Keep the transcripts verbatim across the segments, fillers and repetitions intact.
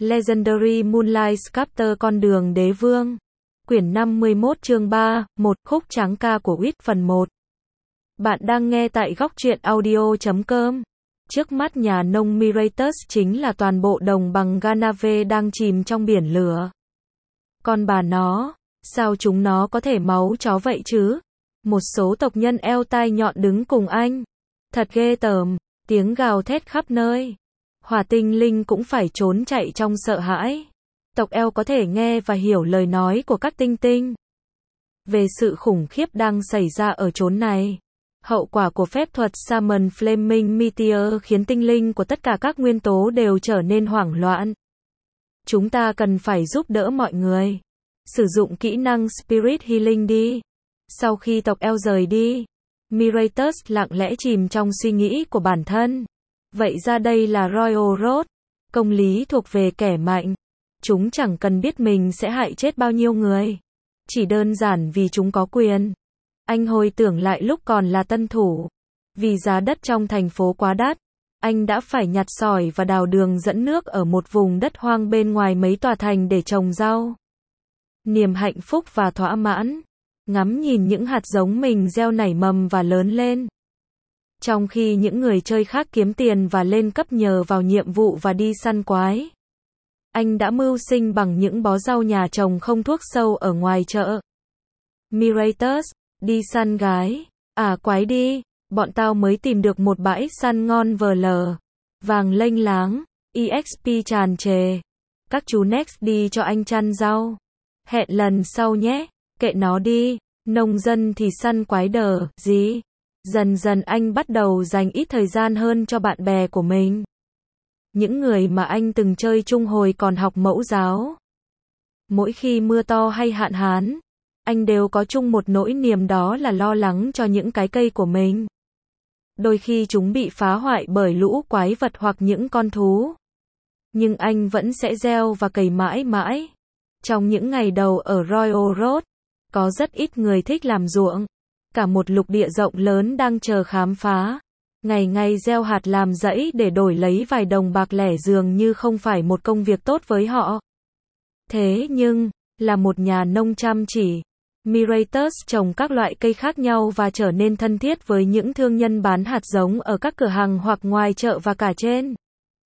Legendary Moonlight Sculptor Con đường đế vương. Quyển năm mươi mốt chương ba, một khúc tráng ca của Quýt phần một. Bạn đang nghe tại góc truyện audio chấm com. Trước mắt nhà nông Miratus chính là toàn bộ đồng bằng Ganave đang chìm trong biển lửa. Con bà nó, sao chúng nó có thể máu chó vậy chứ? Một số tộc nhân eo tai nhọn đứng cùng anh. Thật ghê tởm, tiếng gào thét khắp nơi. Hỏa tinh linh cũng phải trốn chạy trong sợ hãi. Tộc eo có thể nghe và hiểu lời nói của các tinh tinh. Về sự khủng khiếp đang xảy ra ở chốn này. Hậu quả của phép thuật Summon Flaming Meteor khiến tinh linh của tất cả các nguyên tố đều trở nên hoảng loạn. Chúng ta cần phải giúp đỡ mọi người. Sử dụng kỹ năng Spirit Healing đi. Sau khi tộc eo rời đi, Miratus lặng lẽ chìm trong suy nghĩ của bản thân. Vậy ra đây là Royal Road. Công lý thuộc về kẻ mạnh. Chúng chẳng cần biết mình sẽ hại chết bao nhiêu người. Chỉ đơn giản vì chúng có quyền. Anh hồi tưởng lại lúc còn là tân thủ. Vì giá đất trong thành phố quá đắt, anh đã phải nhặt sỏi và đào đường dẫn nước ở một vùng đất hoang bên ngoài mấy tòa thành để trồng rau. Niềm hạnh phúc và thỏa mãn. Ngắm nhìn những hạt giống mình gieo nảy mầm và lớn lên. Trong khi những người chơi khác kiếm tiền và lên cấp nhờ vào nhiệm vụ và đi săn quái. Anh đã mưu sinh bằng những bó rau nhà trồng không thuốc sâu ở ngoài chợ. Miratus, đi săn gái. À quái đi, bọn tao mới tìm được một bãi săn ngon vờ lờ. Vàng lênh láng, e ích pê tràn trề. Các chú Next đi cho anh chăn rau. Hẹn lần sau nhé, kệ nó đi, nông dân thì săn quái đờ, gì? Dần dần anh bắt đầu dành ít thời gian hơn cho bạn bè của mình. Những người mà anh từng chơi chung hồi còn học mẫu giáo. Mỗi khi mưa to hay hạn hán, anh đều có chung một nỗi niềm, đó là lo lắng cho những cái cây của mình. Đôi khi chúng bị phá hoại bởi lũ quái vật hoặc những con thú. Nhưng anh vẫn sẽ gieo và cày mãi mãi. Trong những ngày đầu ở Royal Road, có rất ít người thích làm ruộng. Cả một lục địa rộng lớn đang chờ khám phá. Ngày ngày gieo hạt làm rẫy để đổi lấy vài đồng bạc lẻ dường như không phải một công việc tốt với họ. Thế nhưng, là một nhà nông chăm chỉ, Miratus trồng các loại cây khác nhau và trở nên thân thiết với những thương nhân bán hạt giống ở các cửa hàng hoặc ngoài chợ và cả trên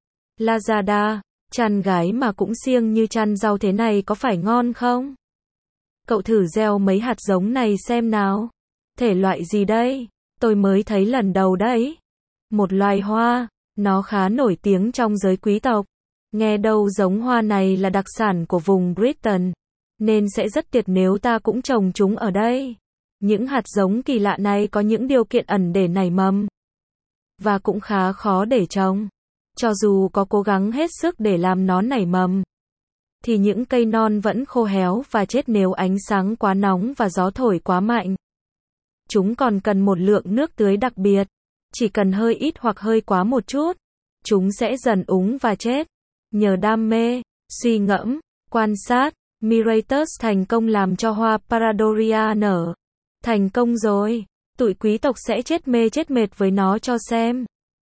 Lazada. Chăn gái mà cũng siêng như chăn rau thế này có phải ngon không? Cậu thử gieo mấy hạt giống này xem nào. Thể loại gì đây? Tôi mới thấy lần đầu đấy. Một loài hoa, nó khá nổi tiếng trong giới quý tộc. Nghe đâu giống hoa này là đặc sản của vùng Britain, nên sẽ rất tuyệt nếu ta cũng trồng chúng ở đây. Những hạt giống kỳ lạ này có những điều kiện ẩn để nảy mầm, và cũng khá khó để trồng. Cho dù có cố gắng hết sức để làm nó nảy mầm, thì những cây non vẫn khô héo và chết nếu ánh sáng quá nóng và gió thổi quá mạnh. Chúng còn cần một lượng nước tưới đặc biệt. Chỉ cần hơi ít hoặc hơi quá một chút, chúng sẽ dần úng và chết. Nhờ đam mê, suy ngẫm, quan sát, Miratus thành công làm cho hoa Paradoria nở. Thành công rồi, tụi quý tộc sẽ chết mê chết mệt với nó cho xem.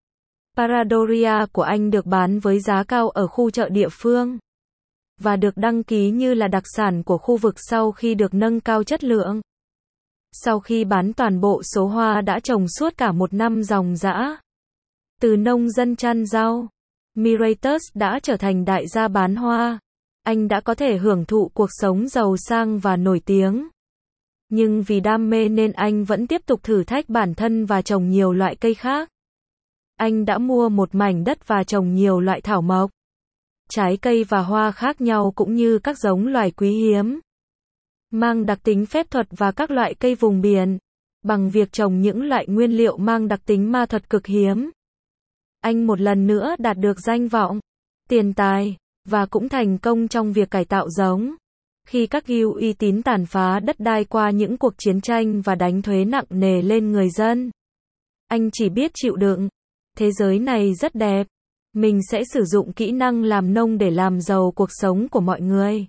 Paradoria của anh được bán với giá cao ở khu chợ địa phương, và được đăng ký như là đặc sản của khu vực sau khi được nâng cao chất lượng. Sau khi bán toàn bộ số hoa đã trồng suốt cả một năm ròng rã, từ nông dân chăn rau, Miratus đã trở thành đại gia bán hoa. Anh đã có thể hưởng thụ cuộc sống giàu sang và nổi tiếng. Nhưng vì đam mê nên anh vẫn tiếp tục thử thách bản thân và trồng nhiều loại cây khác. Anh đã mua một mảnh đất và trồng nhiều loại thảo mộc, trái cây và hoa khác nhau cũng như các giống loài quý hiếm, mang đặc tính phép thuật và các loại cây vùng biển. Bằng việc trồng những loại nguyên liệu mang đặc tính ma thuật cực hiếm, anh một lần nữa đạt được danh vọng, tiền tài, và cũng thành công trong việc cải tạo giống. Khi các guild uy tín tàn phá đất đai qua những cuộc chiến tranh và đánh thuế nặng nề lên người dân, anh chỉ biết chịu đựng. Thế giới này rất đẹp. Mình sẽ sử dụng kỹ năng làm nông để làm giàu cuộc sống của mọi người.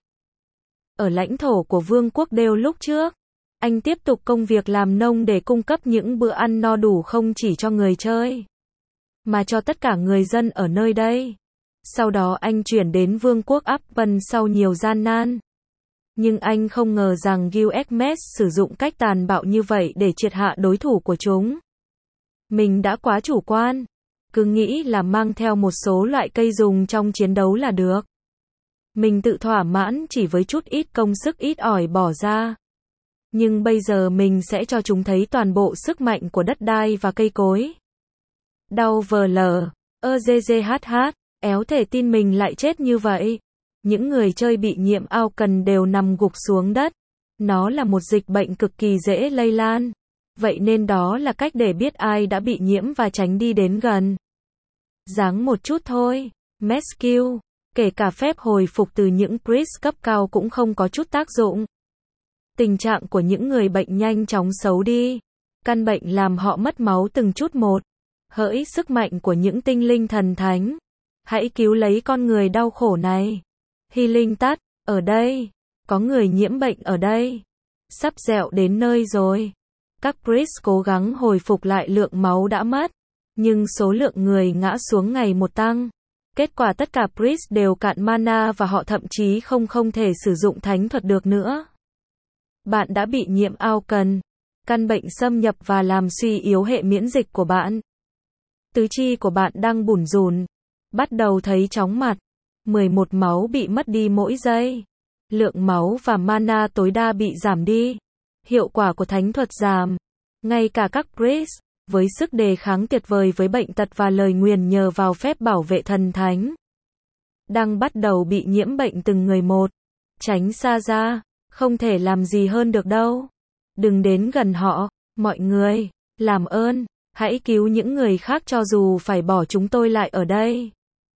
Ở lãnh thổ của Vương quốc Đêu lúc trước, anh tiếp tục công việc làm nông để cung cấp những bữa ăn no đủ không chỉ cho người chơi, mà cho tất cả người dân ở nơi đây. Sau đó anh chuyển đến vương quốc Appen sau nhiều gian nan. Nhưng anh không ngờ rằng Gilgamesh sử dụng cách tàn bạo như vậy để triệt hạ đối thủ của chúng. Mình đã quá chủ quan. Cứ nghĩ là mang theo một số loại cây dùng trong chiến đấu là được. Mình tự thỏa mãn chỉ với chút ít công sức ít ỏi bỏ ra. Nhưng bây giờ mình sẽ cho chúng thấy toàn bộ sức mạnh của đất đai và cây cối. Đau vờ lờ, ơ dê dê hát hát, éo thể tin mình lại chết như vậy. Những người chơi bị nhiễm ao cần đều nằm gục xuống đất. Nó là một dịch bệnh cực kỳ dễ lây lan. Vậy nên đó là cách để biết ai đã bị nhiễm và tránh đi đến gần. Giáng một chút thôi. Messkill, kể cả phép hồi phục từ những priest cấp cao cũng không có chút tác dụng. Tình trạng của những người bệnh nhanh chóng xấu đi. Căn bệnh làm họ mất máu từng chút một. Hỡi sức mạnh của những tinh linh thần thánh. Hãy cứu lấy con người đau khổ này. Healing tắt, ở đây. Có người nhiễm bệnh ở đây. Sắp dẹo đến nơi rồi. Các priest cố gắng hồi phục lại lượng máu đã mất. Nhưng số lượng người ngã xuống ngày một tăng. Kết quả tất cả priest đều cạn mana và họ thậm chí không không thể sử dụng thánh thuật được nữa. Bạn đã bị nhiễm ao cần. Căn bệnh xâm nhập và làm suy yếu hệ miễn dịch của bạn. Tứ chi của bạn đang bủn rủn. Bắt đầu thấy chóng mặt. mười một máu bị mất đi mỗi giây. Lượng máu và mana tối đa bị giảm đi. Hiệu quả của thánh thuật giảm. Ngay cả các priest, với sức đề kháng tuyệt vời với bệnh tật và lời nguyền nhờ vào phép bảo vệ thần thánh, đang bắt đầu bị nhiễm bệnh từng người một. Tránh xa ra, không thể làm gì hơn được đâu. Đừng đến gần họ, mọi người, làm ơn, hãy cứu những người khác cho dù phải bỏ chúng tôi lại ở đây.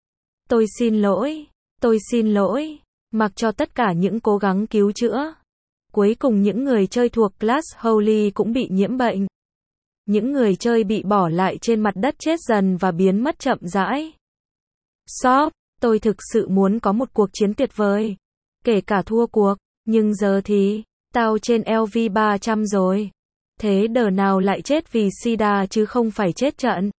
Tôi xin lỗi, tôi xin lỗi, mặc cho tất cả những cố gắng cứu chữa. Cuối cùng những người chơi thuộc class Holy cũng bị nhiễm bệnh. Những người chơi bị bỏ lại trên mặt đất chết dần và biến mất chậm rãi. Shop, tôi thực sự muốn có một cuộc chiến tuyệt vời. Kể cả thua cuộc, nhưng giờ thì, tao trên L V ba trăm rồi. Thế đờ nào lại chết vì sida chứ không phải chết trận.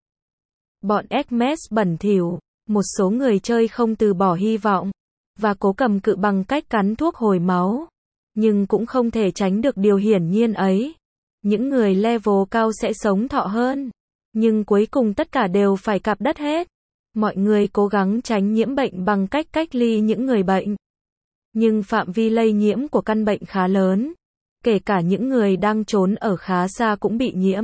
Bọn Xmas bẩn thỉu, một số người chơi không từ bỏ hy vọng, và cố cầm cự bằng cách cắn thuốc hồi máu. Nhưng cũng không thể tránh được điều hiển nhiên ấy. Những người level cao sẽ sống thọ hơn. Nhưng cuối cùng tất cả đều phải cạp đất hết. Mọi người cố gắng tránh nhiễm bệnh bằng cách cách ly những người bệnh. Nhưng phạm vi lây nhiễm của căn bệnh khá lớn. Kể cả những người đang trốn ở khá xa cũng bị nhiễm.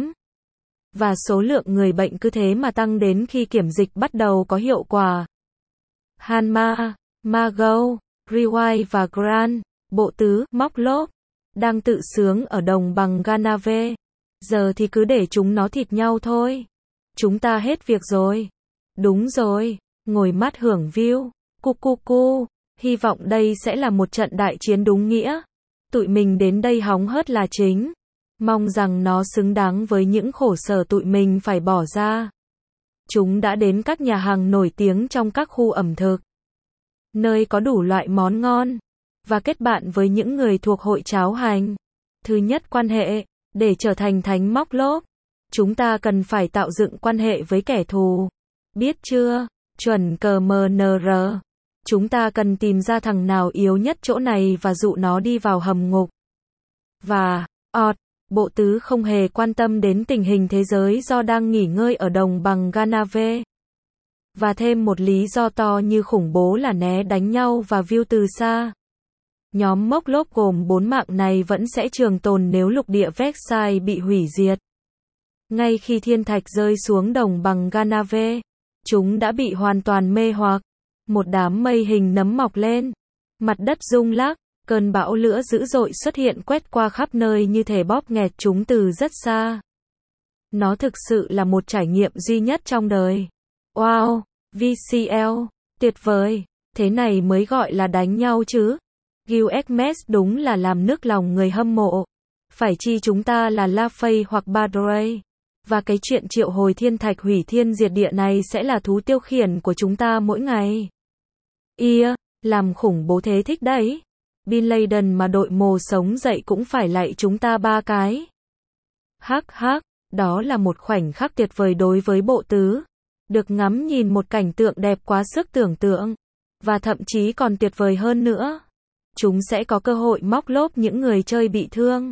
Và số lượng người bệnh cứ thế mà tăng đến khi kiểm dịch bắt đầu có hiệu quả. Hanma, Mago, Rewind và Gran, bộ tứ, móc lốp, đang tự sướng ở đồng bằng Ganave. Giờ thì cứ để chúng nó thịt nhau thôi. Chúng ta hết việc rồi. Đúng rồi, ngồi mắt hưởng view. Cu cu cu, hy vọng đây sẽ là một trận đại chiến đúng nghĩa. Tụi mình đến đây hóng hớt là chính. Mong rằng nó xứng đáng với những khổ sở tụi mình phải bỏ ra. Chúng đã đến các nhà hàng nổi tiếng trong các khu ẩm thực, nơi có đủ loại món ngon, và kết bạn với những người thuộc hội cháo hành. Thứ nhất, quan hệ. Để trở thành thánh móc lốp, chúng ta cần phải tạo dựng quan hệ với kẻ thù. Biết chưa? Chuẩn cờ em en rờ. Chúng ta cần tìm ra thằng nào yếu nhất chỗ này và dụ nó đi vào hầm ngục. Và, ọt, bộ tứ không hề quan tâm đến tình hình thế giới do đang nghỉ ngơi ở đồng bằng Ganave. Và thêm một lý do to như khủng bố là né đánh nhau và view từ xa. Nhóm móc lốp gồm bốn mạng này vẫn sẽ trường tồn nếu lục địa Vexai bị hủy diệt. Ngay khi thiên thạch rơi xuống đồng bằng Ganave, chúng đã bị hoàn toàn mê hoặc. Một đám mây hình nấm mọc lên. Mặt đất rung lắc, cơn bão lửa dữ dội xuất hiện quét qua khắp nơi như thể bóp nghẹt chúng từ rất xa. Nó thực sự là một trải nghiệm duy nhất trong đời. Wow, vê xê lờ, tuyệt vời, thế này mới gọi là đánh nhau chứ. Gilgamesh đúng là làm nức lòng người hâm mộ. Phải chi chúng ta là La Fey hoặc Badray. Và cái chuyện triệu hồi thiên thạch hủy thiên diệt địa này sẽ là thú tiêu khiển của chúng ta mỗi ngày. Ia, làm khủng bố thế thích đấy. Bin Laden mà đội mồ sống dậy cũng phải lạy chúng ta ba cái. Hắc hắc, đó là một khoảnh khắc tuyệt vời đối với bộ tứ. được ngắm nhìn một cảnh tượng đẹp quá sức tưởng tượng. Và thậm chí còn tuyệt vời hơn nữa. Chúng sẽ có cơ hội móc lốp những người chơi bị thương.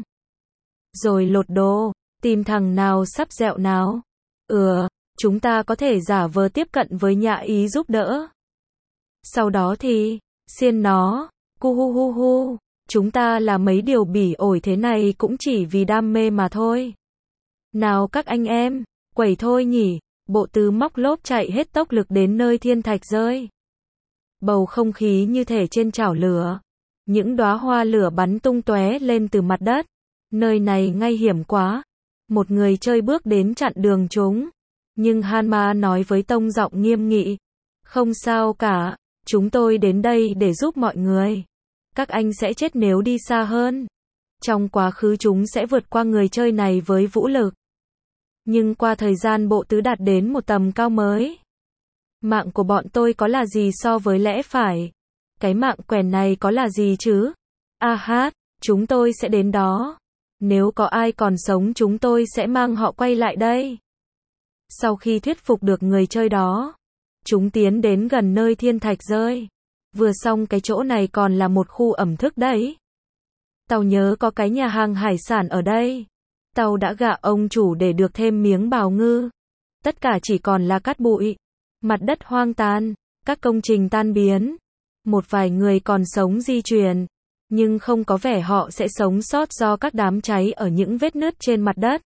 Rồi lột đồ, tìm thằng nào sắp dẹo nào. Ừ, chúng ta có thể giả vờ tiếp cận với nhã ý giúp đỡ. Sau đó thì, xiên nó, cu hu hu hu, chúng ta là mấy điều bỉ ổi thế này cũng chỉ vì đam mê mà thôi. Nào các anh em, quẩy thôi nhỉ, bộ tứ móc lốp chạy hết tốc lực đến nơi thiên thạch rơi. Bầu không khí như thể trên chảo lửa. Những đóa hoa lửa bắn tung tóe lên từ mặt đất. Nơi này ngay hiểm quá. Một người chơi bước đến chặn đường chúng. Nhưng Hanma nói với tông giọng nghiêm nghị. Không sao cả, chúng tôi đến đây để giúp mọi người. Các anh sẽ chết nếu đi xa hơn. Trong quá khứ chúng sẽ vượt qua người chơi này với vũ lực. Nhưng qua thời gian bộ tứ đạt đến một tầm cao mới. Mạng của bọn tôi có là gì so với lẽ phải? Cái mạng quèn này có là gì chứ? A hát, chúng tôi sẽ đến đó. Nếu có ai còn sống chúng tôi sẽ mang họ quay lại đây. Sau khi thuyết phục được người chơi đó, chúng tiến đến gần nơi thiên thạch rơi. Vừa xong cái chỗ này còn là một khu ẩm thức đấy. Tao nhớ có cái nhà hàng hải sản ở đây. Tao đã gạ ông chủ để được thêm miếng bào ngư. Tất cả chỉ còn là cát bụi. Mặt đất hoang tàn, các công trình tan biến. Một vài người còn sống di chuyển. Nhưng không có vẻ họ sẽ sống sót do các đám cháy ở những vết nứt trên mặt đất.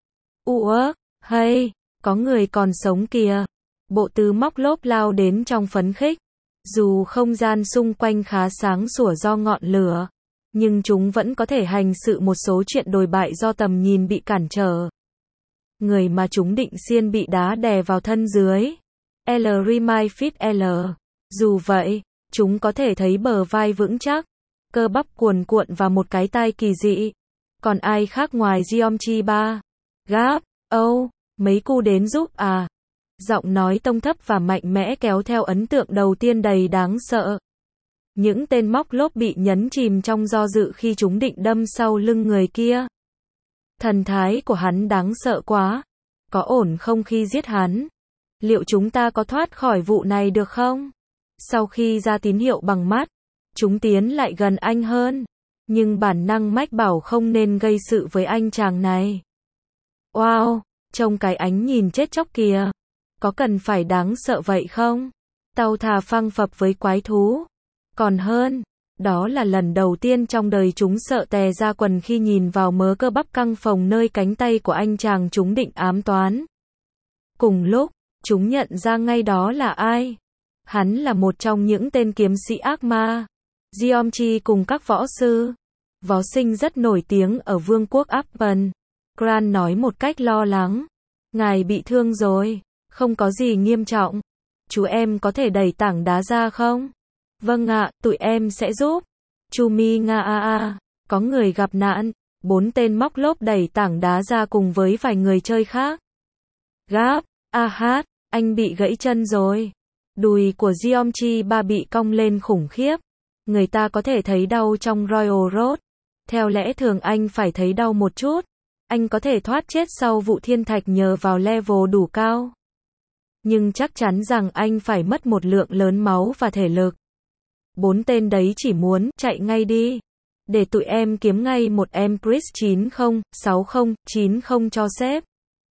Ủa, hay, có người còn sống kìa. Bộ tứ móc lốp lao đến trong phấn khích. Dù không gian xung quanh khá sáng sủa do ngọn lửa, nhưng chúng vẫn có thể hành sự một số chuyện đồi bại do tầm nhìn bị cản trở. Người mà chúng định xiên bị đá đè vào thân dưới. L Remind Fit L. Dù vậy, chúng có thể thấy bờ vai vững chắc, cơ bắp cuồn cuộn và một cái tai kỳ dị. Còn ai khác ngoài Geomchi ba? Gáp, Âu, mấy cu đến giúp à? Giọng nói tông thấp và mạnh mẽ kéo theo ấn tượng đầu tiên đầy đáng sợ. Những tên móc lốp bị nhấn chìm trong do dự khi chúng định đâm sau lưng người kia. Thần thái của hắn đáng sợ quá. Có ổn không khi giết hắn? Liệu chúng ta có thoát khỏi vụ này được không? Sau khi ra tín hiệu bằng mắt, chúng tiến lại gần anh hơn. Nhưng bản năng mách bảo không nên gây sự với anh chàng này. Wow, trông cái ánh nhìn chết chóc kìa. Có cần phải đáng sợ vậy không? Tao thà phăng phập với quái thú. Còn hơn, đó là lần đầu tiên trong đời chúng sợ tè ra quần khi nhìn vào mớ cơ bắp căng phồng nơi cánh tay của anh chàng chúng định ám toán. Cùng lúc, chúng nhận ra ngay đó là ai. Hắn là một trong những tên kiếm sĩ ác ma. Geomchi cùng các võ sư, võ sinh rất nổi tiếng ở vương quốc Appen. Gran nói một cách lo lắng. Ngài bị thương rồi. Không có gì nghiêm trọng. Chú em có thể đẩy tảng đá ra không? Vâng ạ, tụi em sẽ giúp. Chumi nga a a. Có người gặp nạn. Bốn tên móc lốp đẩy tảng đá ra cùng với vài người chơi khác. Gáp, a hát, anh bị gãy chân rồi. Đùi của Geomchi ba bị cong lên khủng khiếp. Người ta có thể thấy đau trong Royal Road. Theo lẽ thường anh phải thấy đau một chút. Anh có thể thoát chết sau vụ thiên thạch nhờ vào level đủ cao. Nhưng chắc chắn rằng anh phải mất một lượng lớn máu và thể lực. Bốn tên đấy chỉ muốn chạy ngay đi. Để tụi em kiếm ngay một em Chris chín không sáu không chín không cho sếp.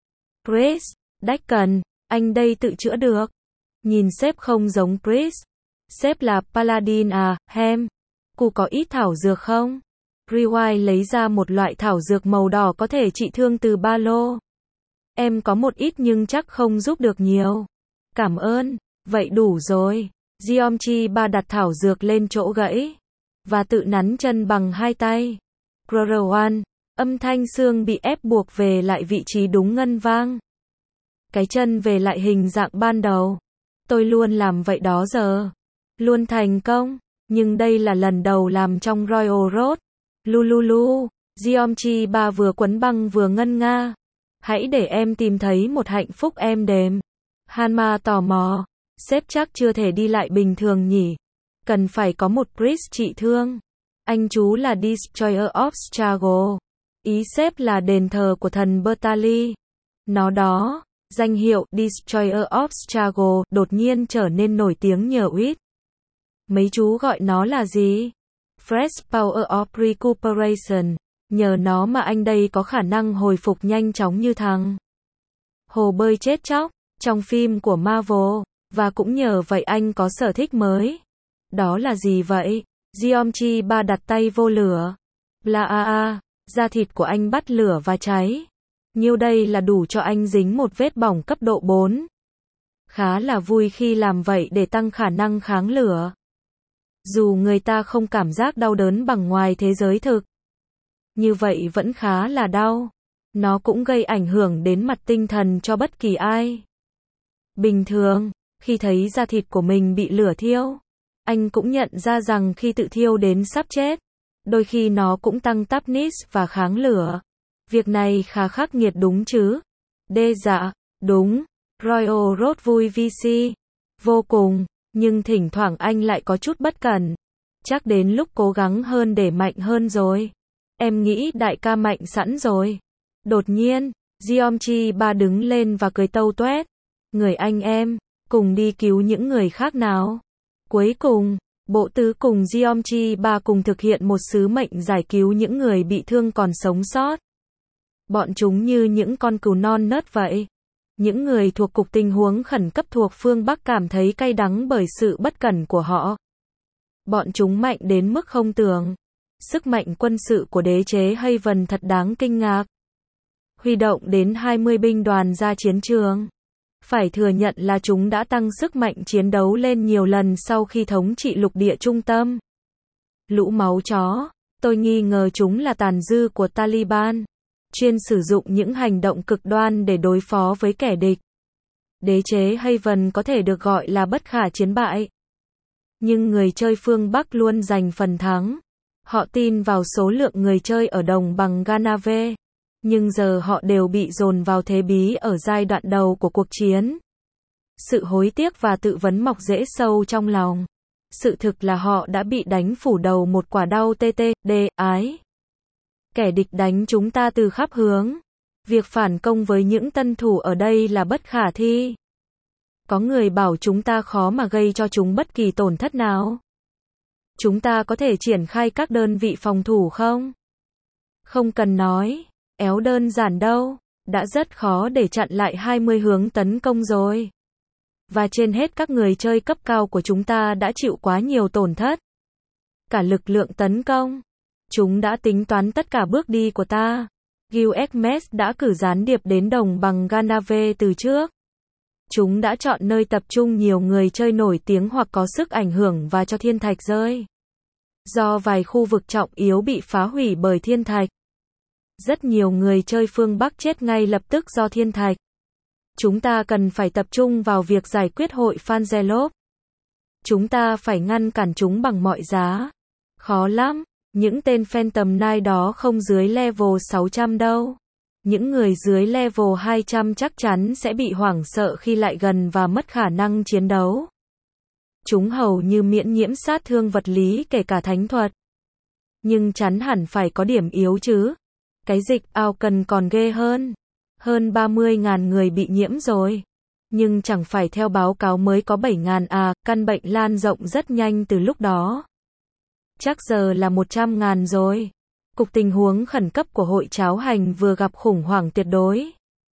Chris, Dacken, anh đây tự chữa được. Nhìn sếp không giống Chris. Sếp là Paladin à, hem. Cụ có ít thảo dược không? Rewind lấy ra một loại thảo dược màu đỏ có thể trị thương từ ba lô. Em có một ít nhưng chắc không giúp được nhiều. Cảm ơn, vậy đủ rồi. Geomchi ba đặt thảo dược lên chỗ gãy. Và tự nắn chân bằng hai tay. Grrwan, âm thanh xương bị ép buộc về lại vị trí đúng ngân vang. Cái chân về lại hình dạng ban đầu. Tôi luôn làm vậy đó giờ. Luôn thành công. Nhưng đây là lần đầu làm trong Royal Road. Lululu, Geomchi ba vừa quấn băng vừa ngân nga. Hãy để em tìm thấy một hạnh phúc êm đềm. Hanma tò mò. Sếp chắc chưa thể đi lại bình thường nhỉ. Cần phải có một Chris trị thương. Anh chú là Destroyer of Struggle. Ý sếp là đền thờ của thần Bertali. Nó đó. Danh hiệu Destroyer of Struggle đột nhiên trở nên nổi tiếng nhờ Whit. Mấy chú gọi nó là gì? Fresh Power of Recuperation. Nhờ nó mà anh đây có khả năng hồi phục nhanh chóng như thằng hồ bơi chết chóc trong phim của Marvel. Và cũng nhờ vậy anh có sở thích mới. Đó là gì vậy? Geomchi ba đặt tay vô lửa. Bla a a. Da thịt của anh bắt lửa và cháy. Nhiêu đây là đủ cho anh dính một vết bỏng cấp độ bốn. Khá là vui khi làm vậy để tăng khả năng kháng lửa. Dù người ta không cảm giác đau đớn bằng ngoài thế giới thực. Như vậy vẫn khá là đau. Nó cũng gây ảnh hưởng đến mặt tinh thần cho bất kỳ ai. Bình thường, khi thấy da thịt của mình bị lửa thiêu, anh cũng nhận ra rằng khi tự thiêu đến sắp chết, đôi khi nó cũng tăng toughness và kháng lửa. Việc này khá khắc nghiệt đúng chứ? Đê dạ, đúng. Royal Road vui vê xê. Vô cùng, nhưng thỉnh thoảng anh lại có chút bất cẩn. Chắc đến lúc cố gắng hơn để mạnh hơn rồi. Em nghĩ đại ca mạnh sẵn rồi. Đột nhiên, Geomchi ba đứng lên và cười tâu tuét. Người anh em, cùng đi cứu những người khác nào. Cuối cùng, bộ tứ cùng Geomchi ba cùng thực hiện một sứ mệnh giải cứu những người bị thương còn sống sót. Bọn chúng như những con cừu non nớt vậy. Những người thuộc cục tình huống khẩn cấp thuộc phương Bắc cảm thấy cay đắng bởi sự bất cẩn của họ. Bọn chúng mạnh đến mức không tưởng. Sức mạnh quân sự của đế chế Haven thật đáng kinh ngạc. Huy động đến hai mươi binh đoàn ra chiến trường. Phải thừa nhận là chúng đã tăng sức mạnh chiến đấu lên nhiều lần sau khi thống trị lục địa trung tâm. Lũ máu chó, tôi nghi ngờ chúng là tàn dư của Taliban, chuyên sử dụng những hành động cực đoan để đối phó với kẻ địch. Đế chế Haven có thể được gọi là bất khả chiến bại. Nhưng người chơi phương Bắc luôn giành phần thắng. Họ tin vào số lượng người chơi ở đồng bằng Ganave. Nhưng giờ họ đều bị dồn vào thế bí ở giai đoạn đầu của cuộc chiến. Sự hối tiếc và tự vấn mọc rễ sâu trong lòng. Sự thực là họ đã bị đánh phủ đầu một quả đau tê tê, đê, ái. Kẻ địch đánh chúng ta từ khắp hướng. Việc phản công với những tân thủ ở đây là bất khả thi. Có người bảo chúng ta khó mà gây cho chúng bất kỳ tổn thất nào. Chúng ta có thể triển khai các đơn vị phòng thủ không? Không cần nói. Éo đơn giản đâu, đã rất khó để chặn lại hai mươi hướng tấn công rồi. Và trên hết các người chơi cấp cao của chúng ta đã chịu quá nhiều tổn thất. Cả lực lượng tấn công. Chúng đã tính toán tất cả bước đi của ta. Gilgamesh đã cử gián điệp đến đồng bằng Ganave từ trước. Chúng đã chọn nơi tập trung nhiều người chơi nổi tiếng hoặc có sức ảnh hưởng và cho thiên thạch rơi. Do vài khu vực trọng yếu bị phá hủy bởi thiên thạch. Rất nhiều người chơi phương Bắc chết ngay lập tức do thiên thạch. Chúng ta cần phải tập trung vào việc giải quyết hội Fangelov. Chúng ta phải ngăn cản chúng bằng mọi giá. Khó lắm, những tên Phantom Knight đó không dưới level sáu trăm đâu. Những người dưới level hai trăm chắc chắn sẽ bị hoảng sợ khi lại gần và mất khả năng chiến đấu. Chúng hầu như miễn nhiễm sát thương vật lý kể cả thánh thuật. Nhưng chắn hẳn phải có điểm yếu chứ. Cái dịch ao cần còn ghê hơn. Hơn ba mươi nghìn người bị nhiễm rồi. Nhưng chẳng phải theo báo cáo mới có bảy nghìn à, căn bệnh lan rộng rất nhanh từ lúc đó. Chắc giờ là một trăm nghìn rồi. Cục tình huống khẩn cấp của hội cháo hành vừa gặp khủng hoảng tuyệt đối.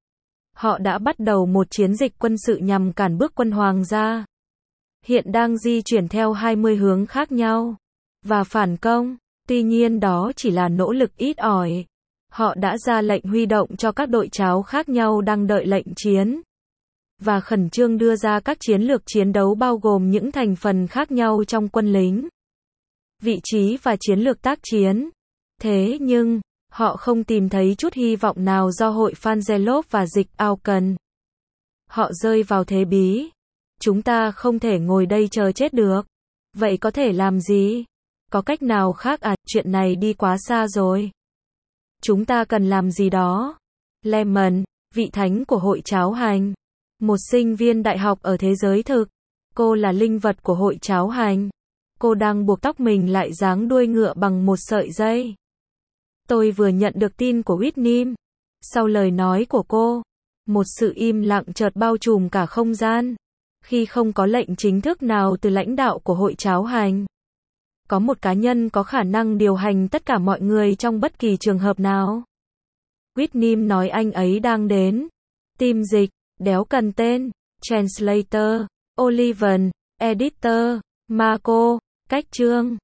Họ đã bắt đầu một chiến dịch quân sự nhằm cản bước quân hoàng gia. Hiện đang di chuyển theo hai mươi hướng khác nhau. Và phản công. Tuy nhiên đó chỉ là nỗ lực ít ỏi. Họ đã ra lệnh huy động cho các đội cháo khác nhau đang đợi lệnh chiến. Và khẩn trương đưa ra các chiến lược chiến đấu bao gồm những thành phần khác nhau trong quân lính. Vị trí và chiến lược tác chiến. Thế nhưng, họ không tìm thấy chút hy vọng nào do hội Fangelov và dịch Auken. Họ rơi vào thế bí. Chúng ta không thể ngồi đây chờ chết được. Vậy có thể làm gì? Có cách nào khác à? Chuyện này đi quá xa rồi. Chúng ta cần làm gì đó. Lemon, vị thánh của hội cháo hành. Một sinh viên đại học ở thế giới thực. Cô là linh vật của hội cháo hành. Cô đang buộc tóc mình lại dáng đuôi ngựa bằng một sợi dây. Tôi vừa nhận được tin của Whitney. Sau lời nói của cô, Một sự im lặng chợt bao trùm cả không gian. Khi không có lệnh chính thức nào từ lãnh đạo của hội cháo hành, có một cá nhân có khả năng điều hành tất cả mọi người trong bất kỳ trường hợp nào. Whitney nói anh ấy đang đến. Team dịch, đéo cần tên. Translator, Oliven, Editor, Marco, cách chương.